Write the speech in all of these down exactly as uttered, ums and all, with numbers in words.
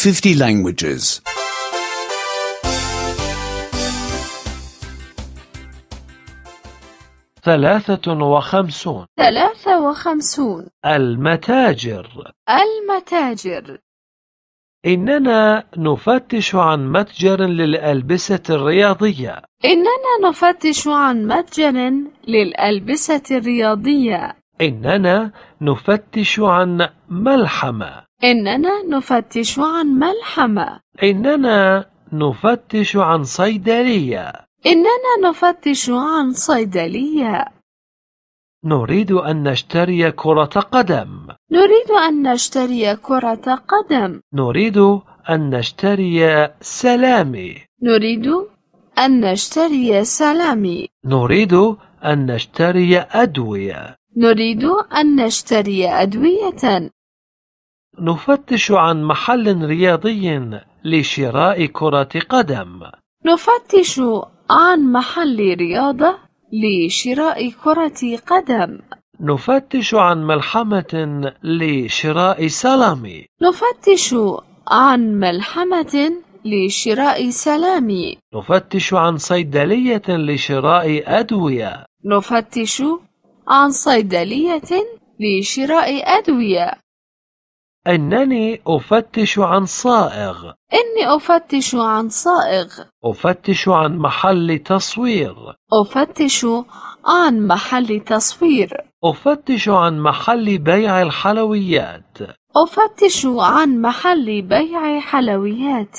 fifty languages. ثلاثة وخمسون. ثلاثة وخمسون. المتاجر. المتاجر. إننا نفتش عن متجر للألبسة الرياضية. إننا نفتش عن متجر للألبسة الرياضية. إننا نفتش عن ملحمة. إننا نفتش عن ملحمة. إننا نفتش عن صيدلية. إننا نفتش عن صيدلية. نريد أن نشتري كرة قدم. نريد أن نشتري كرة قدم. نريد أن نشتري سلامي. نريد أن نشتري سلامي. نريد أن نشتري أدوية. نريد أن نشتري أدوية. نفتش عن محل رياضي لشراء كرة قدم. نفتش عن محل رياضة لشراء كرة قدم. نفتش عن ملحمة لشراء سلامي. نفتش عن ملحمة لشراء سلامي. نفتش عن صيدلية لشراء أدوية. نفتش عن صيدلية لشراء أدوية. إنني أفتش عن صائغ. إني أفتش عن صائغ. أفتش عن محل تصوير. أفتش عن محل تصوير. أفتش عن محل بيع الحلويات. أفتش عن محل بيع حلويات.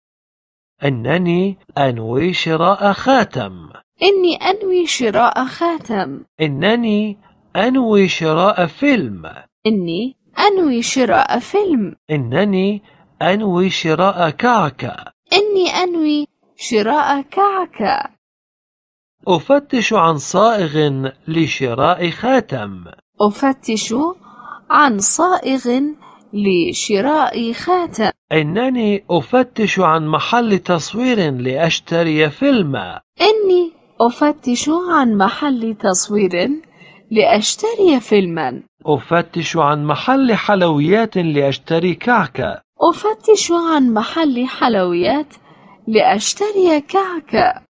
إنني أنوي شراء خاتم. إني أنوي شراء خاتم. إنني أنوي شراء فيلم. إني أنوي شراء فيلم. إنني أنوي شراء كعكة. إني أنوي شراء كعكة. أفتش عن صائغ لشراء خاتم. أفتش عن صائغ لشراء خاتم. إنني أفتش عن محل تصوير لأشتري فيلما. إني أفتش عن محل تصوير لأشتري فيلما. أفتش عن محل حلويات لأشتري كعكة. أفتش عن محل حلويات لأشتري كعكة.